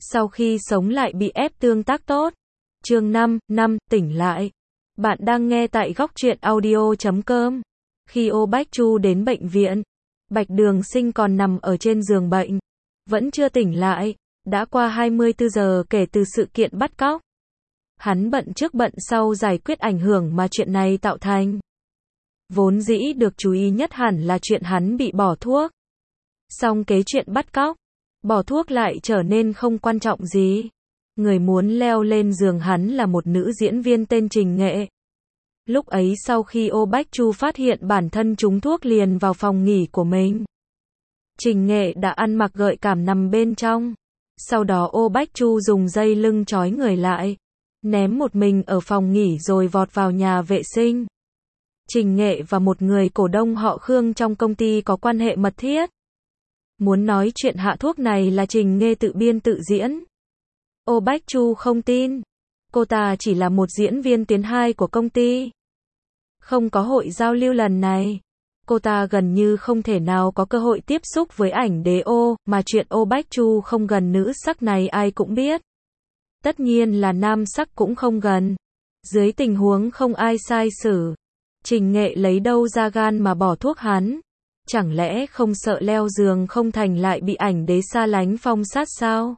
Sau khi sống lại bị ép tương tác tốt. Chương 5, tỉnh lại. Bạn đang nghe tại góc truyện audio.com. Khi Ô Bách Chu đến bệnh viện, Bạch Đường Sinh còn nằm ở trên giường bệnh, vẫn chưa tỉnh lại. Đã qua 24 giờ kể từ sự kiện bắt cóc. Hắn bận trước bận sau giải quyết ảnh hưởng mà chuyện này tạo thành. Vốn dĩ được chú ý nhất hẳn là chuyện hắn bị bỏ thuốc. Song kế chuyện bắt cóc, bỏ thuốc lại trở nên không quan trọng gì. Người muốn leo lên giường hắn là một nữ diễn viên tên Trình Nghệ. Lúc ấy sau khi Ô Bách Chu phát hiện bản thân trúng thuốc liền vào phòng nghỉ của mình. Trình Nghệ đã ăn mặc gợi cảm nằm bên trong. Sau đó Ô Bách Chu dùng dây lưng trói người lại, ném một mình ở phòng nghỉ rồi vọt vào nhà vệ sinh. Trình Nghệ và một người cổ đông họ Khương trong công ty có quan hệ mật thiết. Muốn nói chuyện hạ thuốc này là Trình Nghệ tự biên tự diễn. Ô Bách Chu không tin. Cô ta chỉ là một diễn viên tuyến 2 của công ty. Không có hội giao lưu lần này. Cô ta gần như không thể nào có cơ hội tiếp xúc với ảnh đế ô, mà chuyện Ô Bách Chu không gần nữ sắc này ai cũng biết. Tất nhiên là nam sắc cũng không gần. Dưới tình huống không ai sai xử, Trình Nghệ lấy đâu ra gan mà bỏ thuốc hắn? Chẳng lẽ không sợ leo giường không thành lại bị ảnh đế xa lánh phong sát sao?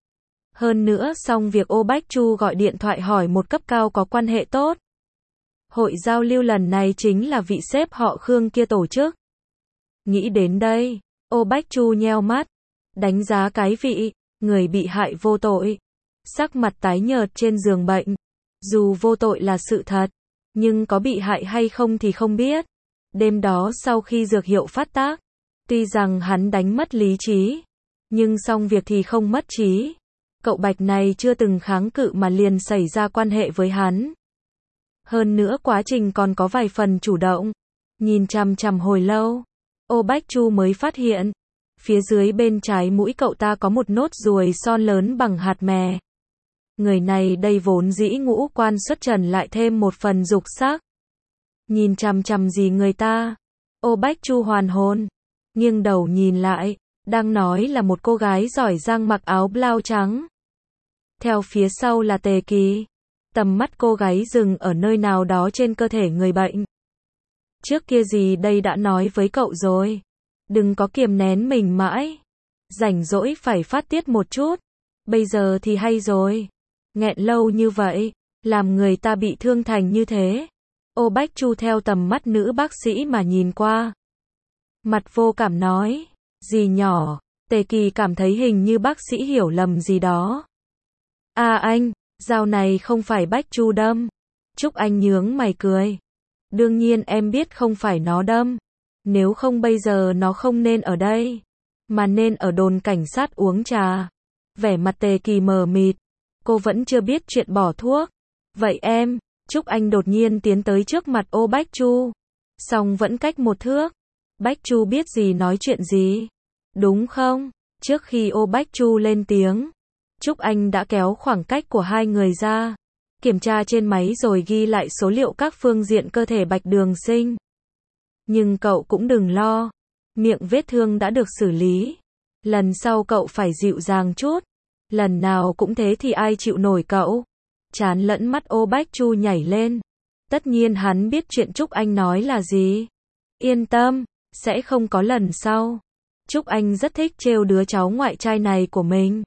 Hơn nữa xong việc Ô Bách Chu gọi điện thoại hỏi một cấp cao có quan hệ tốt. Hội giao lưu lần này chính là vị sếp họ Khương kia tổ chức. Nghĩ đến đây, Ô Bách Chu nheo mắt, đánh giá cái vị người bị hại vô tội, sắc mặt tái nhợt trên giường bệnh. Dù vô tội là sự thật, nhưng có bị hại hay không thì không biết. Đêm đó sau khi dược hiệu phát tác, tuy rằng hắn đánh mất lý trí, nhưng xong việc thì không mất trí. Cậu Bạch này chưa từng kháng cự mà liền xảy ra quan hệ với hắn. Hơn nữa quá trình còn có vài phần chủ động. Nhìn chằm chằm hồi lâu, Ô Bách Chu mới phát hiện, phía dưới bên trái mũi cậu ta có một nốt ruồi son lớn bằng hạt mè. Người này đây vốn dĩ ngũ quan xuất trần lại thêm một phần dục sắc. Nhìn chằm chằm gì người ta? Ô Bách Chu hoàn hồn, nghiêng đầu nhìn lại, đang nói là một cô gái giỏi giang mặc áo blau trắng. Theo phía sau là Tề Kỳ. Tầm mắt cô gái dừng ở nơi nào đó trên cơ thể người bệnh. Trước kia gì đây đã nói với cậu rồi. Đừng có kiềm nén mình mãi. Rảnh rỗi phải phát tiết một chút. Bây giờ thì hay rồi. Nghẹn lâu như vậy, làm người ta bị thương thành như thế. Ô Bách Chu theo tầm mắt nữ bác sĩ mà nhìn qua. Mặt vô cảm nói. Gì nhỏ, Tề Kỳ cảm thấy hình như bác sĩ hiểu lầm gì đó. À anh, dao này không phải Bách Chu đâm. Trúc Anh nhướng mày cười. Đương nhiên em biết không phải nó đâm. Nếu không bây giờ nó không nên ở đây, mà nên ở đồn cảnh sát uống trà. Vẻ mặt Tề Kỳ mờ mịt. Cô vẫn chưa biết chuyện bỏ thuốc. Vậy em, Trúc Anh đột nhiên tiến tới trước mặt Ô Bách Chu. Song vẫn cách một thước. Bách Chu biết gì nói chuyện gì. Đúng không? Trước khi Ô Bách Chu lên tiếng, Trúc Anh đã kéo khoảng cách của hai người ra. Kiểm tra trên máy rồi ghi lại số liệu các phương diện cơ thể Bạch Đường Sinh. Nhưng cậu cũng đừng lo. Miệng vết thương đã được xử lý. Lần sau cậu phải dịu dàng chút. Lần nào cũng thế thì ai chịu nổi cậu. Trán lẫn mắt Ô Bách Chu nhảy lên. Tất nhiên hắn biết chuyện Trúc Anh nói là gì. Yên tâm, sẽ không có lần sau. Trúc Anh rất thích trêu đứa cháu ngoại trai này của mình.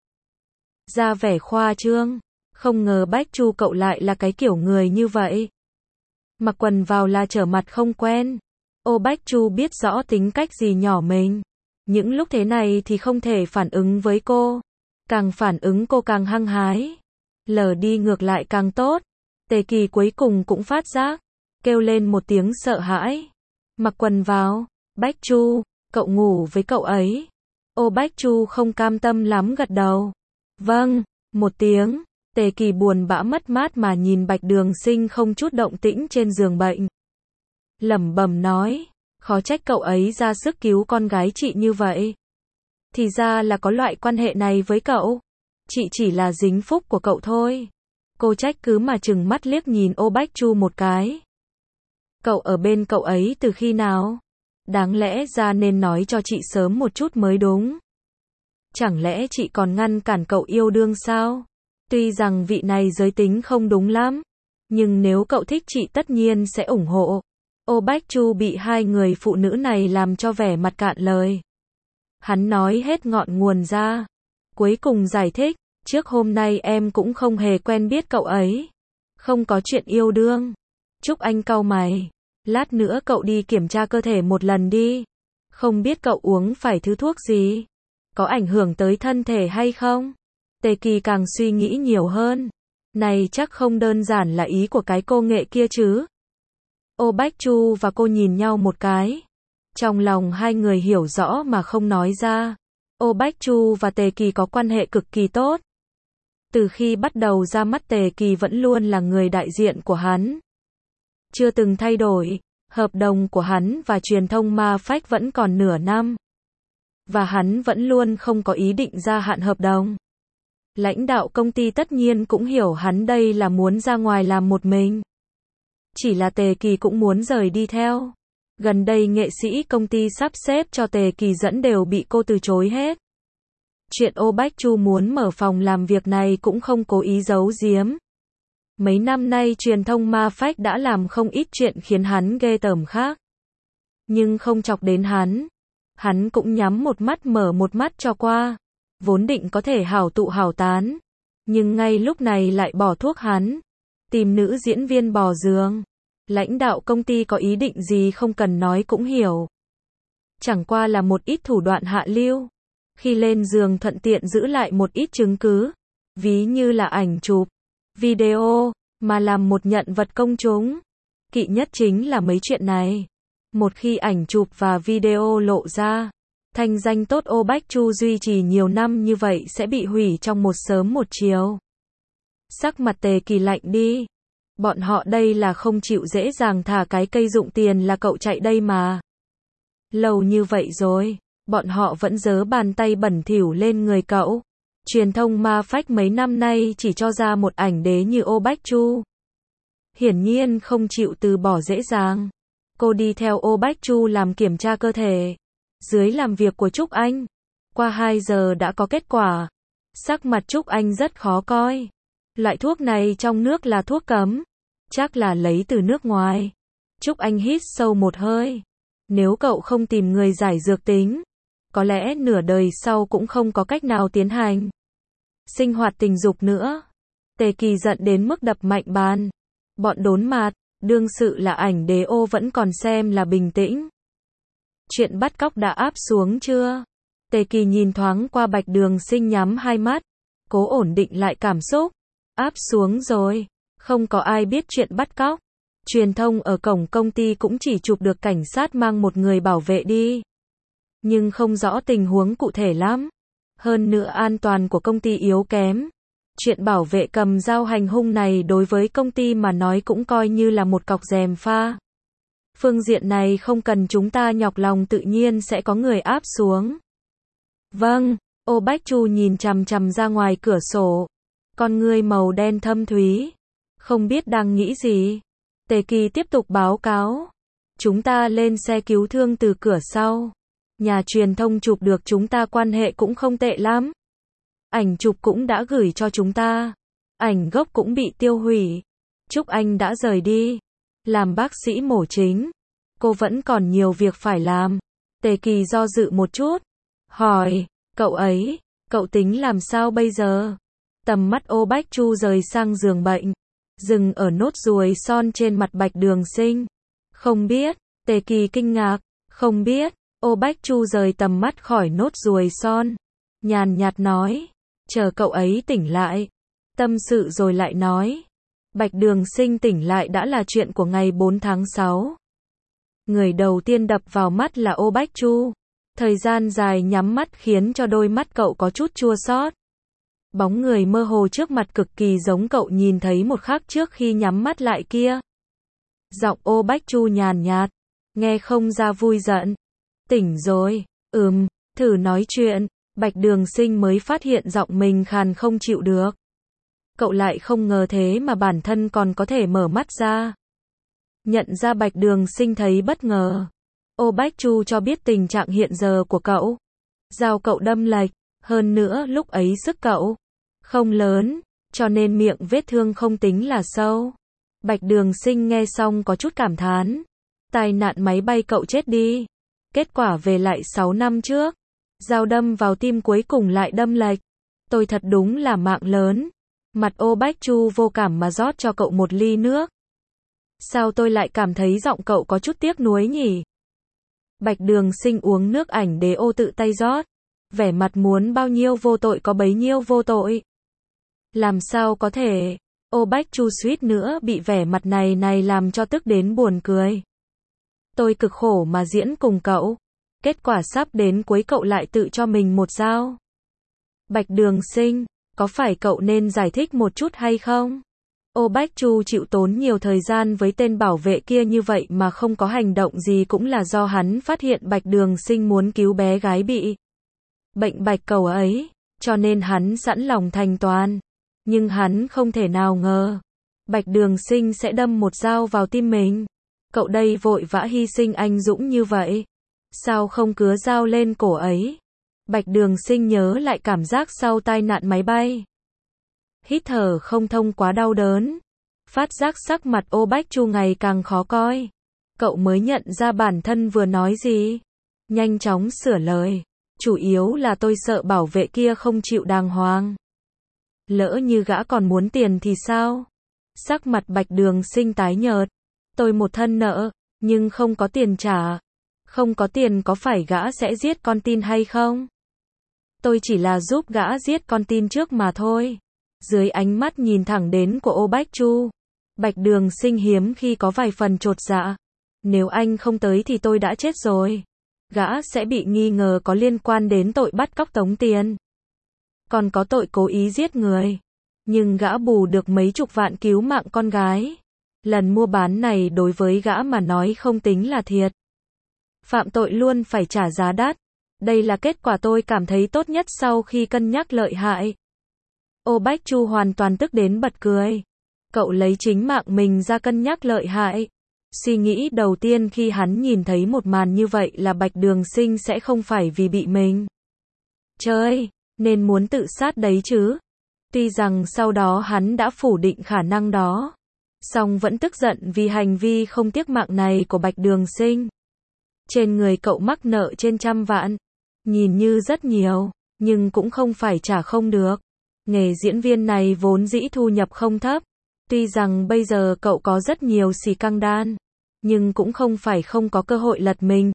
Ra vẻ khoa trương. Không ngờ Bách Chu cậu lại là cái kiểu người như vậy. Mặc quần vào là trở mặt không quen. Ô Bách Chu biết rõ tính cách gì nhỏ mình. Những lúc thế này thì không thể phản ứng với cô. Càng phản ứng cô càng hăng hái. Lờ đi ngược lại càng tốt. Tề Kỳ cuối cùng cũng phát giác. Kêu lên một tiếng sợ hãi. Mặc quần vào. Bách Chu, cậu ngủ với cậu ấy. Ô Bách Chu không cam tâm lắm gật đầu. Vâng, một tiếng. Tề Kỳ buồn bã mất mát mà nhìn Bạch Đường Sinh không chút động tĩnh trên giường bệnh. Lẩm bẩm nói, khó trách cậu ấy ra sức cứu con gái chị như vậy. Thì ra là có loại quan hệ này với cậu. Chị chỉ là dính phúc của cậu thôi. Cô trách cứ mà trừng mắt liếc nhìn Ô Bách Chu một cái. Cậu ở bên cậu ấy từ khi nào? Đáng lẽ ra nên nói cho chị sớm một chút mới đúng. Chẳng lẽ chị còn ngăn cản cậu yêu đương sao? Tuy rằng vị này giới tính không đúng lắm, nhưng nếu cậu thích chị tất nhiên sẽ ủng hộ. Ô Bách Chu bị hai người phụ nữ này làm cho vẻ mặt cạn lời. Hắn nói hết ngọn nguồn ra. Cuối cùng giải thích, trước hôm nay em cũng không hề quen biết cậu ấy. Không có chuyện yêu đương. Trúc Anh cau mày. Lát nữa cậu đi kiểm tra cơ thể một lần đi. Không biết cậu uống phải thứ thuốc gì? Có ảnh hưởng tới thân thể hay không? Tề Kỳ càng suy nghĩ nhiều hơn. Này chắc không đơn giản là ý của cái cô nghệ kia chứ. Ô Bách Chu và cô nhìn nhau một cái. Trong lòng hai người hiểu rõ mà không nói ra. Ô Bách Chu và Tề Kỳ có quan hệ cực kỳ tốt. Từ khi bắt đầu ra mắt Tề Kỳ vẫn luôn là người đại diện của hắn. Chưa từng thay đổi. Hợp đồng của hắn và truyền thông Ma Phách vẫn còn nửa năm. Và hắn vẫn luôn không có ý định gia hạn hợp đồng. Lãnh đạo công ty tất nhiên cũng hiểu hắn đây là muốn ra ngoài làm một mình. Chỉ là Tề Kỳ cũng muốn rời đi theo. Gần đây nghệ sĩ công ty sắp xếp cho Tề Kỳ dẫn đều bị cô từ chối hết. Chuyện Ô Bách Chu muốn mở phòng làm việc này cũng không cố ý giấu giếm. Mấy năm nay truyền thông Ma Phách đã làm không ít chuyện khiến hắn ghê tởm khác. Nhưng không chọc đến hắn. Hắn cũng nhắm một mắt mở một mắt cho qua. Vốn định có thể hảo tụ hảo tán. Nhưng ngay lúc này lại bỏ thuốc hắn. Tìm nữ diễn viên bò giường. Lãnh đạo công ty có ý định gì không cần nói cũng hiểu. Chẳng qua là một ít thủ đoạn hạ lưu. Khi lên giường thuận tiện giữ lại một ít chứng cứ. Ví như là ảnh chụp, video, mà làm một nhận vật công chúng. Kỵ nhất chính là mấy chuyện này. Một khi ảnh chụp và video lộ ra, thanh danh tốt Ô Bách Chu duy trì nhiều năm như vậy sẽ bị hủy trong một sớm một chiều. Sắc mặt Tề Kỳ lạnh đi. Bọn họ đây là không chịu dễ dàng thả cái cây dụng tiền là cậu chạy đây mà. Lâu như vậy rồi, bọn họ vẫn giớ bàn tay bẩn thỉu lên người cậu. Truyền thông Ma Phách mấy năm nay chỉ cho ra một ảnh đế như Ô Bách Chu. Hiển nhiên không chịu từ bỏ dễ dàng. Cô đi theo Ô Bách Chu làm kiểm tra cơ thể. Dưới làm việc của Trúc Anh. Qua 2 giờ đã có kết quả. Sắc mặt Trúc Anh rất khó coi. Loại thuốc này trong nước là thuốc cấm. Chắc là lấy từ nước ngoài. Trúc Anh hít sâu một hơi. Nếu cậu không tìm người giải dược tính, có lẽ nửa đời sau cũng không có cách nào tiến hành sinh hoạt tình dục nữa. Tề Kỳ giận đến mức đập mạnh bàn. Bọn đốn mặt, đương sự là ảnh đế Ô vẫn còn xem là bình tĩnh. Chuyện bắt cóc đã áp xuống chưa? Tề Kỳ nhìn thoáng qua Bạch Đường Sinh nhắm hai mắt, cố ổn định lại cảm xúc. Áp xuống rồi, không có ai biết chuyện bắt cóc. Truyền thông ở cổng công ty cũng chỉ chụp được cảnh sát mang một người bảo vệ đi. Nhưng không rõ tình huống cụ thể lắm. Hơn nữa an toàn của công ty yếu kém. Chuyện bảo vệ cầm dao hành hung này đối với công ty mà nói cũng coi như là một cọc gièm pha. Phương diện này không cần chúng ta nhọc lòng tự nhiên sẽ có người áp xuống. Vâng, Ô Bách Chu nhìn chằm chằm ra ngoài cửa sổ. Con ngươi màu đen thâm thúy. Không biết đang nghĩ gì. Tề Kỳ tiếp tục báo cáo. Chúng ta lên xe cứu thương từ cửa sau. Nhà truyền thông chụp được chúng ta quan hệ cũng không tệ lắm. Ảnh chụp cũng đã gửi cho chúng ta. Ảnh gốc cũng bị tiêu hủy. Trúc Anh đã rời đi. Làm bác sĩ mổ chính. Cô vẫn còn nhiều việc phải làm. Tề Kỳ do dự một chút. Hỏi, cậu tính làm sao bây giờ? Tầm mắt Ô Bách Chu rời sang giường bệnh. Dừng ở nốt ruồi son trên mặt Bạch Đường Sinh. Không biết. Tề Kỳ kinh ngạc. Không biết. Ô Bách Chu rời tầm mắt khỏi nốt ruồi son. Nhàn nhạt nói. Chờ cậu ấy tỉnh lại. Tâm sự rồi lại nói. Bạch Đường Sinh tỉnh lại đã là chuyện của ngày 4 tháng 6. Người đầu tiên đập vào mắt là Ô Bách Chu. Thời gian dài nhắm mắt khiến cho đôi mắt cậu có chút chua xót. Bóng người mơ hồ trước mặt cực kỳ giống cậu nhìn thấy một khắc trước khi nhắm mắt lại kia. Giọng Ô Bách Chu nhàn nhạt. Nghe không ra vui giận. Tỉnh rồi. Thử nói chuyện. Bạch Đường Sinh mới phát hiện giọng mình khàn không chịu được. Cậu lại không ngờ thế mà bản thân còn có thể mở mắt ra. Nhận ra Bạch Đường Sinh thấy bất ngờ. Ô Bách Chu cho biết tình trạng hiện giờ của cậu. Dao cậu đâm lệch. Hơn nữa lúc ấy sức cậu không lớn, cho nên miệng vết thương không tính là sâu. Bạch Đường Sinh nghe xong có chút cảm thán. Tai nạn máy bay cậu chết đi. Kết quả về lại 6 năm trước. Dao đâm vào tim cuối cùng lại đâm lệch. Tôi thật đúng là mạng lớn. Mặt Ô Bách Chu vô cảm mà rót cho cậu một ly nước. Sao tôi lại cảm thấy giọng cậu có chút tiếc nuối nhỉ? Bạch Đường Sinh uống nước ảnh đế ô tự tay rót. Vẻ mặt muốn bao nhiêu vô tội có bấy nhiêu vô tội. Làm sao có thể? Ô Bách Chu suýt nữa bị vẻ mặt này làm cho tức đến buồn cười. Tôi cực khổ mà diễn cùng cậu. Kết quả sắp đến cuối cậu lại tự cho mình một dao. Bạch Đường Sinh, có phải cậu nên giải thích một chút hay không? Ô Bách Chu chịu tốn nhiều thời gian với tên bảo vệ kia như vậy mà không có hành động gì cũng là do hắn phát hiện Bạch Đường Sinh muốn cứu bé gái bị bệnh bạch cầu ấy, cho nên hắn sẵn lòng thành toàn. Nhưng hắn không thể nào ngờ, Bạch Đường Sinh sẽ đâm một dao vào tim mình. Cậu đây vội vã hy sinh anh dũng như vậy. Sao không cứa dao lên cổ ấy? Bạch Đường Sinh nhớ lại cảm giác sau tai nạn máy bay. Hít thở không thông quá đau đớn. Phát giác sắc mặt Ô Bách Chu ngày càng khó coi. Cậu mới nhận ra bản thân vừa nói gì. Nhanh chóng sửa lời. Chủ yếu là tôi sợ bảo vệ kia không chịu đàng hoàng. Lỡ như gã còn muốn tiền thì sao? Sắc mặt Bạch Đường Sinh tái nhợt. Tôi một thân nợ, nhưng không có tiền trả. Không có tiền có phải gã sẽ giết con tin hay không? Tôi chỉ là giúp gã giết con tin trước mà thôi. Dưới ánh mắt nhìn thẳng đến của Ô Bách Chu, Bạch Đường Sinh hiếm khi có vài phần chột dạ. Nếu anh không tới thì tôi đã chết rồi. Gã sẽ bị nghi ngờ có liên quan đến tội bắt cóc tống tiền. Còn có tội cố ý giết người. Nhưng gã bù được mấy chục vạn cứu mạng con gái. Lần mua bán này đối với gã mà nói không tính là thiệt. Phạm tội luôn phải trả giá đắt. Đây là kết quả tôi cảm thấy tốt nhất sau khi cân nhắc lợi hại. Ô Bách Chu hoàn toàn tức đến bật cười. Cậu lấy chính mạng mình ra cân nhắc lợi hại. Suy nghĩ đầu tiên khi hắn nhìn thấy một màn như vậy là Bạch Đường Sinh sẽ không phải vì bị mình chơi, nên muốn tự sát đấy chứ. Tuy rằng sau đó hắn đã phủ định khả năng đó. Song vẫn tức giận vì hành vi không tiếc mạng này của Bạch Đường Sinh. Trên người cậu mắc nợ trên 100 vạn. Nhìn như rất nhiều, nhưng cũng không phải trả không được. Nghề diễn viên này vốn dĩ thu nhập không thấp. Tuy rằng bây giờ cậu có rất nhiều xì căng đan, nhưng cũng không phải không có cơ hội lật mình.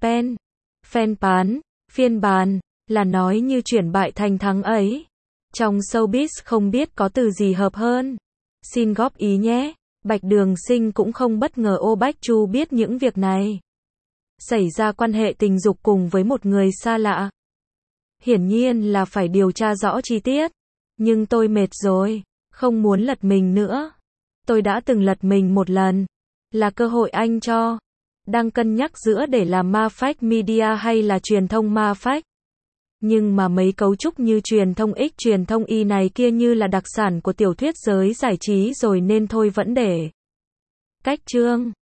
Phiên bản, là nói như chuyển bại thành thắng ấy. Trong showbiz không biết có từ gì hợp hơn. Xin góp ý nhé. Bạch Đường Sinh cũng không bất ngờ Ô Bách Chu biết những việc này. Xảy ra quan hệ tình dục cùng với một người xa lạ. Hiển nhiên là phải điều tra rõ chi tiết. Nhưng tôi mệt rồi, không muốn lật mình nữa. Tôi đã từng lật mình một lần. Là cơ hội anh cho. Đang cân nhắc giữa để làm ma phách media hay là truyền thông ma phách. Nhưng mà mấy cấu trúc như truyền thông X, truyền thông Y này kia như là đặc sản của tiểu thuyết giới giải trí rồi nên thôi vẫn để cách chương.